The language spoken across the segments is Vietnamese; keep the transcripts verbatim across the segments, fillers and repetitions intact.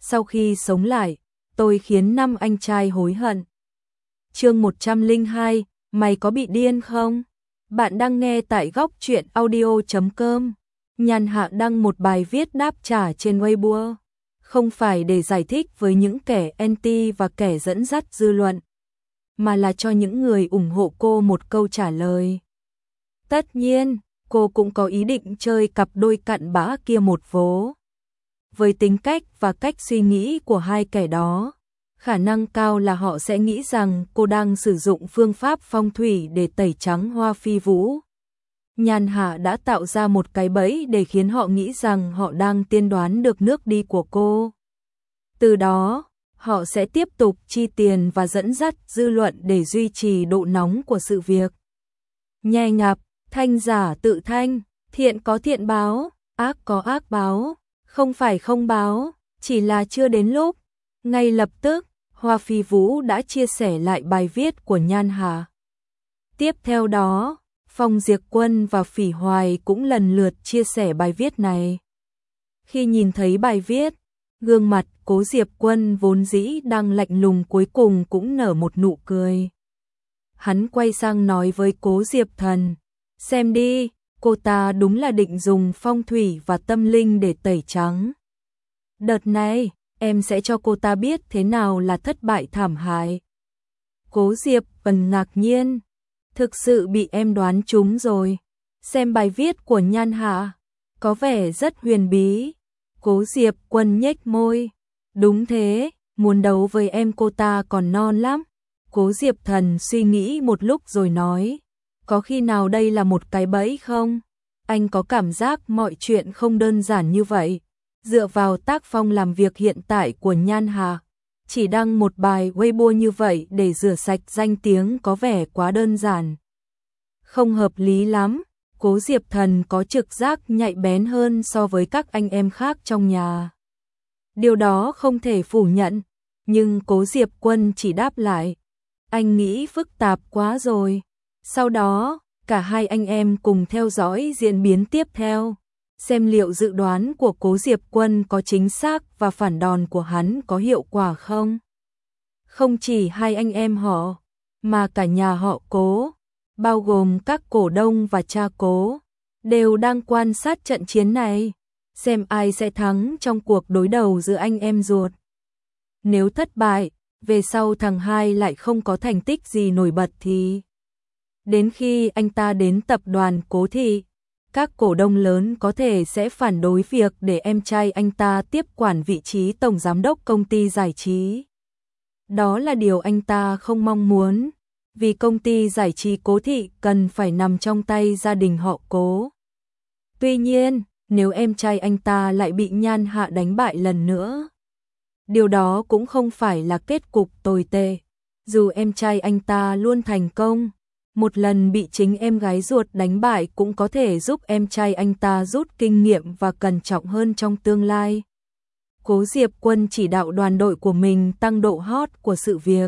sau khi sống lại, tôi khiến năm anh trai hối hận. Chương một trăm lẻ hai, mày có bị điên không? Bạn đang nghe tại góc truyện audio chấm com. Nhan Hạ đăng một bài viết đáp trả trên Weibo, không phải để giải thích với những kẻ anti và kẻ dẫn dắt dư luận, mà là cho những người ủng hộ cô một câu trả lời. Tất nhiên, cô cũng có ý định chơi cặp đôi cặn bã kia một vố. Với tính cách và cách suy nghĩ của hai kẻ đó, khả năng cao là họ sẽ nghĩ rằng cô đang sử dụng phương pháp phong thủy để tẩy trắng Hoa Phi Vũ. Nhan Hạ đã tạo ra một cái bẫy để khiến họ nghĩ rằng họ đang tiên đoán được nước đi của cô. Từ đó, họ sẽ tiếp tục chi tiền và dẫn dắt dư luận để duy trì độ nóng của sự việc. Nhai nhạp, thanh giả tự thanh, thiện có thiện báo, ác có ác báo, không phải không báo, chỉ là chưa đến lúc. Ngay lập tức, Hoa Phi Vũ đã chia sẻ lại bài viết của Nhan Hạ. Tiếp theo đó, Phong Diệp Quân và Phỉ Hoài cũng lần lượt chia sẻ bài viết này. Khi nhìn thấy bài viết, gương mặt Cố Diệp Quân vốn dĩ đang lạnh lùng cuối cùng cũng nở một nụ cười. Hắn quay sang nói với Cố Diệp Thần, xem đi, cô ta đúng là định dùng phong thủy và tâm linh để tẩy trắng. Đợt này, em sẽ cho cô ta biết thế nào là thất bại thảm hại. Cố Diệp Thần ngạc nhiên, thực sự bị em đoán trúng rồi. Xem bài viết của Nhan Hạ, có vẻ rất huyền bí. Cố Diệp Quân nhếch môi, đúng thế, muốn đấu với em cô ta còn non lắm. Cố Diệp Thần suy nghĩ một lúc rồi nói, có khi nào đây là một cái bẫy không? Anh có cảm giác mọi chuyện không đơn giản như vậy. Dựa vào tác phong làm việc hiện tại của Nhan Hạ, chỉ đăng một bài Weibo như vậy để rửa sạch danh tiếng có vẻ quá đơn giản. Không hợp lý lắm. Cố Diệp Thần có trực giác nhạy bén hơn so với các anh em khác trong nhà. Điều đó không thể phủ nhận, nhưng Cố Diệp Quân chỉ đáp lại, anh nghĩ phức tạp quá rồi. Sau đó, cả hai anh em cùng theo dõi diễn biến tiếp theo, xem liệu dự đoán của Cố Diệp Quân có chính xác và phản đòn của hắn có hiệu quả không. Không chỉ hai anh em họ, mà cả nhà họ Cố, bao gồm các cổ đông và cha Cố, đều đang quan sát trận chiến này, xem ai sẽ thắng trong cuộc đối đầu giữa anh em ruột. Nếu thất bại, về sau thằng hai lại không có thành tích gì nổi bật thì đến khi anh ta đến tập đoàn Cố Thị, các cổ đông lớn có thể sẽ phản đối việc để em trai anh ta tiếp quản vị trí tổng giám đốc công ty giải trí. Đó là điều anh ta không mong muốn, vì công ty giải trí Cố Thị cần phải nằm trong tay gia đình họ Cố. Tuy nhiên, nếu em trai anh ta lại bị Nhan Hạ đánh bại lần nữa, điều đó cũng không phải là kết cục tồi tệ. Dù em trai anh ta luôn thành công, một lần bị chính em gái ruột đánh bại cũng có thể giúp em trai anh ta rút kinh nghiệm và cẩn trọng hơn trong tương lai. Cố Diệp Quân chỉ đạo đoàn đội của mình tăng độ hot của sự việc,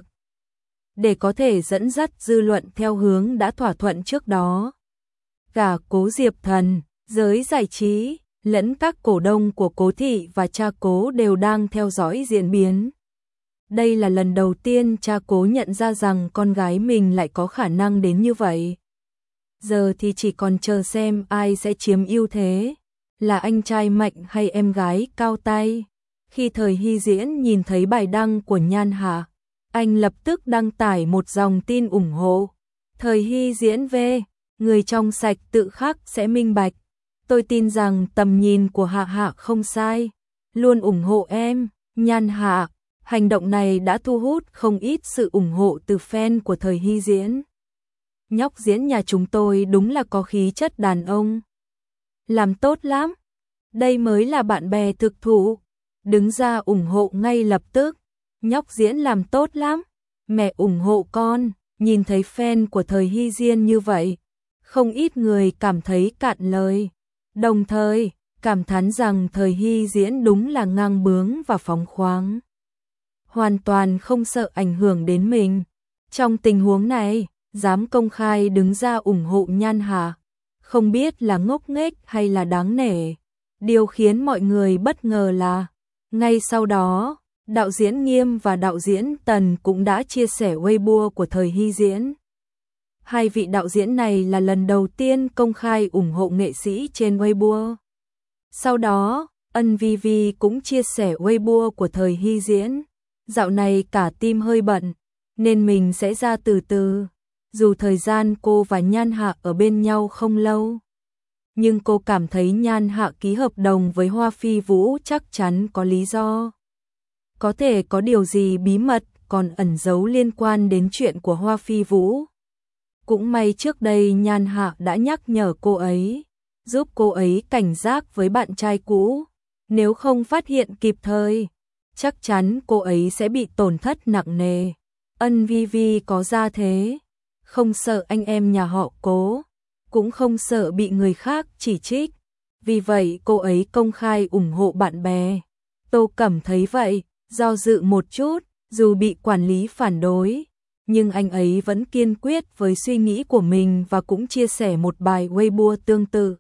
để có thể dẫn dắt dư luận theo hướng đã thỏa thuận trước đó. Cả Cố Diệp Thần, giới giải trí, lẫn các cổ đông của Cố Thị và cha Cố đều đang theo dõi diễn biến. Đây là lần đầu tiên cha Cố nhận ra rằng con gái mình lại có khả năng đến như vậy. Giờ thì chỉ còn chờ xem ai sẽ chiếm ưu thế, là anh trai mạnh hay em gái cao tay. Khi Thời Hy Diễn nhìn thấy bài đăng của Nhan Hạ, anh lập tức đăng tải một dòng tin ủng hộ. Thời Hy Diễn về, người trong sạch tự khắc sẽ minh bạch. Tôi tin rằng tầm nhìn của Hạ Hạ không sai, luôn ủng hộ em, Nhan Hạ. Hành động này đã thu hút không ít sự ủng hộ từ fan của Thời Hy Diễn. Nhóc diễn nhà chúng tôi đúng là có khí chất đàn ông. Làm tốt lắm. Đây mới là bạn bè thực thụ. Đứng ra ủng hộ ngay lập tức. Nhóc diễn làm tốt lắm. Mẹ ủng hộ con. Nhìn thấy fan của Thời Hy Diễn như vậy, không ít người cảm thấy cạn lời. Đồng thời, cảm thán rằng Thời Hy Diễn đúng là ngang bướng và phóng khoáng, hoàn toàn không sợ ảnh hưởng đến mình. Trong tình huống này, dám công khai đứng ra ủng hộ Nhan Hạ, không biết là ngốc nghếch hay là đáng nể. Điều khiến mọi người bất ngờ là, Ngay sau đó, đạo diễn Nghiêm và đạo diễn Tần cũng đã chia sẻ Weibo của thời hy diễn. Hai vị đạo diễn này là lần đầu tiên công khai ủng hộ nghệ sĩ trên Weibo. Sau đó, Ân Vi Vi cũng chia sẻ Weibo của thời hy diễn. Dạo này cả team hơi bận, nên mình sẽ ra từ từ. Dù thời gian cô và Nhan Hạ ở bên nhau không lâu, nhưng cô cảm thấy Nhan Hạ ký hợp đồng với Hoa Phi Vũ chắc chắn có lý do. Có thể có điều gì bí mật còn ẩn giấu liên quan đến chuyện của Hoa Phi Vũ. Cũng may trước đây Nhan Hạ đã nhắc nhở cô ấy, giúp cô ấy cảnh giác với bạn trai cũ. Nếu không phát hiện kịp thời, chắc chắn cô ấy sẽ bị tổn thất nặng nề. Ân Vi Vi có ra thế, không sợ anh em nhà họ Cố, cũng không sợ bị người khác chỉ trích. Vì vậy cô ấy công khai ủng hộ bạn bè. Tô Cẩm thấy vậy, do dự một chút, dù bị quản lý phản đối, nhưng anh ấy vẫn kiên quyết với suy nghĩ của mình và cũng chia sẻ một bài Weibo tương tự.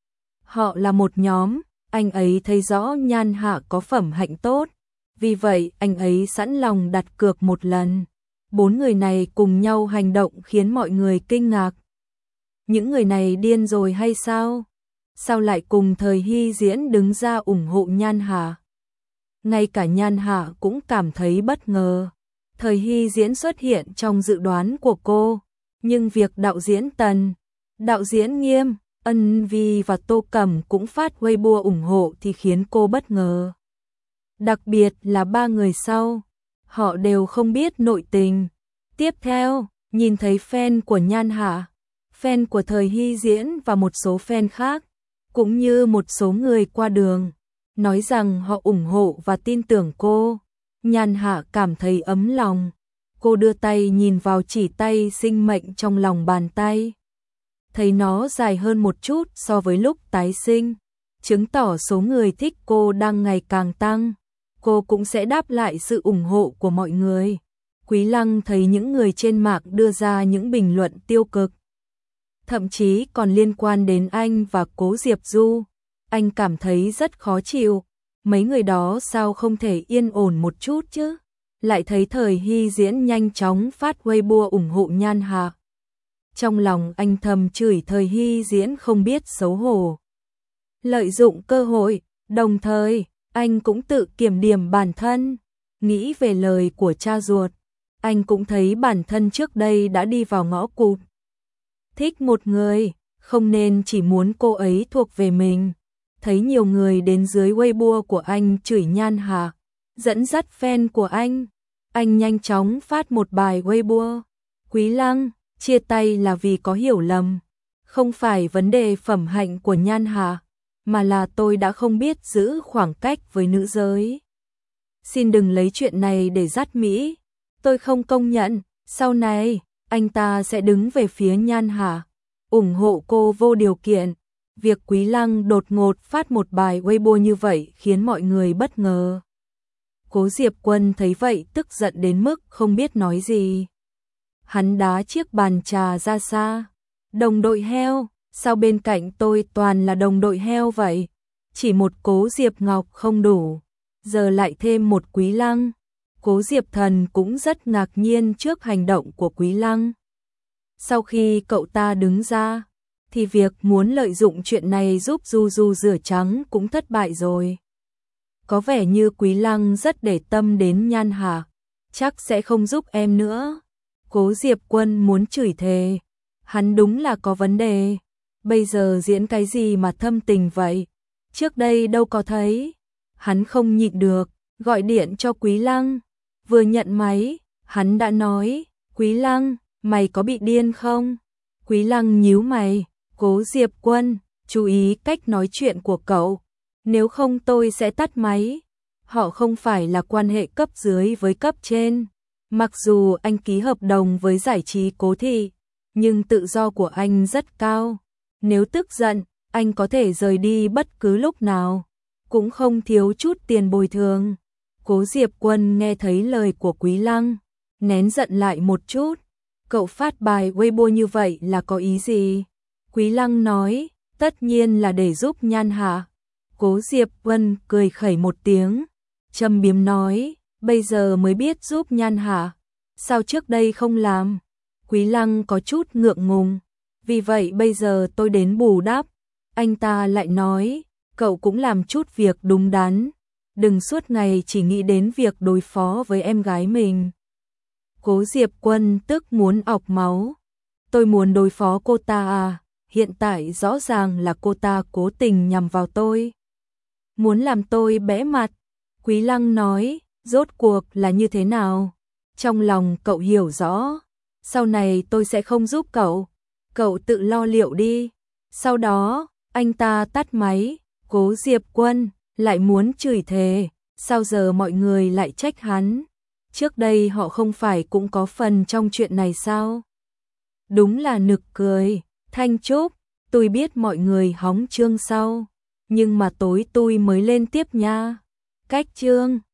Họ là một nhóm, anh ấy thấy rõ Nhan Hạ có phẩm hạnh tốt, vì vậy anh ấy sẵn lòng đặt cược một lần. Bốn người này cùng nhau hành động khiến mọi người kinh ngạc. Những người này điên rồi hay sao? Sao lại cùng thời hy diễn đứng ra ủng hộ Nhan Hạ? Ngay cả Nhan Hạ cũng cảm thấy bất ngờ. Thời hy diễn xuất hiện trong dự đoán của cô, nhưng việc đạo diễn Tần, đạo diễn Nghiêm, Ân Vi và Tô Cẩm cũng phát Weibo ủng hộ thì khiến cô bất ngờ. Đặc biệt là ba người sau, họ đều không biết nội tình. Tiếp theo, nhìn thấy fan của Nhan Hạ, fan của thời hy diễn và một số fan khác, cũng như một số người qua đường, nói rằng họ ủng hộ và tin tưởng cô. Nhan Hạ cảm thấy ấm lòng. Cô đưa tay nhìn vào chỉ tay sinh mệnh trong lòng bàn tay. Thấy nó dài hơn một chút so với lúc tái sinh, chứng tỏ số người thích cô đang ngày càng tăng. Cô cũng sẽ đáp lại sự ủng hộ của mọi người. Quý Lăng thấy những người trên mạng đưa ra những bình luận tiêu cực, thậm chí còn liên quan đến anh và Cố Diệp Du. Anh cảm thấy rất khó chịu. Mấy người đó sao không thể yên ổn một chút chứ? Lại thấy thời hy diễn nhanh chóng phát Weibo ủng hộ Nhan Hạ. Trong lòng anh thầm chửi thời hy diễn không biết xấu hổ, lợi dụng cơ hội. Đồng thời, anh cũng tự kiểm điểm bản thân, nghĩ về lời của cha ruột. Anh cũng thấy bản thân trước đây đã đi vào ngõ cụt. Thích một người, không nên chỉ muốn cô ấy thuộc về mình. Thấy nhiều người đến dưới Weibo của anh chửi Nhan Hạ, dẫn dắt fan của anh. Anh nhanh chóng phát một bài Weibo. Quý Lăng, chia tay là vì có hiểu lầm. Không phải vấn đề phẩm hạnh của Nhan Hạ, mà là tôi đã không biết giữ khoảng cách với nữ giới. Xin đừng lấy chuyện này để dắt Mỹ. Tôi không công nhận, sau này, anh ta sẽ đứng về phía Nhan Hạ, ủng hộ cô vô điều kiện. Việc Quý Lăng đột ngột phát một bài Weibo như vậy khiến mọi người bất ngờ. Cố Diệp Quân thấy vậy tức giận đến mức không biết nói gì. Hắn đá chiếc bàn trà ra xa. Đồng đội heo, sao bên cạnh tôi toàn là đồng đội heo vậy? Chỉ một Cố Diệp Ngọc không đủ, giờ lại thêm một Quý Lăng. Cố Diệp Thần cũng rất ngạc nhiên trước hành động của Quý Lăng. Sau khi cậu ta đứng ra, thì việc muốn lợi dụng chuyện này giúp Du Du rửa trắng cũng thất bại rồi. Có vẻ như Quý Lăng rất để tâm đến Nhan Hạ, chắc sẽ không giúp em nữa. Cố Diệp Quân muốn chửi thề, hắn đúng là có vấn đề. Bây giờ diễn cái gì mà thâm tình vậy? Trước đây đâu có thấy. Hắn không nhịn được, gọi điện cho Quý Lăng. Vừa nhận máy, hắn đã nói, Quý Lăng, mày có bị điên không? Quý Lăng nhíu mày, Cố Diệp Quân, chú ý cách nói chuyện của cậu. Nếu không tôi sẽ tắt máy. Họ không phải là quan hệ cấp dưới với cấp trên. Mặc dù anh ký hợp đồng với giải trí Cố Thị, nhưng tự do của anh rất cao. Nếu tức giận, anh có thể rời đi bất cứ lúc nào, cũng không thiếu chút tiền bồi thường. Cố Diệp Quân nghe thấy lời của Quý Lăng, nén giận lại một chút. Cậu phát bài Weibo như vậy là có ý gì? Quý Lăng nói, tất nhiên là để giúp Nhan Hạ. Cố Diệp Quân cười khẩy một tiếng, châm biếm nói, bây giờ mới biết giúp Nhan hả? Sao trước đây không làm? Quý Lăng có chút ngượng ngùng, vì vậy bây giờ tôi đến bù đắp. Anh ta lại nói, cậu cũng làm chút việc đúng đắn, đừng suốt ngày chỉ nghĩ đến việc đối phó với em gái mình. Cố Diệp Quân tức muốn ọc máu. Tôi muốn đối phó cô ta à? Hiện tại rõ ràng là cô ta cố tình nhằm vào tôi. Muốn làm tôi bẽ mặt. Quý Lăng nói, rốt cuộc là như thế nào? Trong lòng cậu hiểu rõ. Sau này tôi sẽ không giúp cậu. Cậu tự lo liệu đi. Sau đó, anh ta tắt máy. Cố Diệp Quân lại muốn chửi thề. Sao giờ mọi người lại trách hắn? Trước đây họ không phải cũng có phần trong chuyện này sao? Đúng là nực cười. Thanh Trúc, tôi biết mọi người hóng chương sau, nhưng mà tối tôi mới lên tiếp nha. Cách chương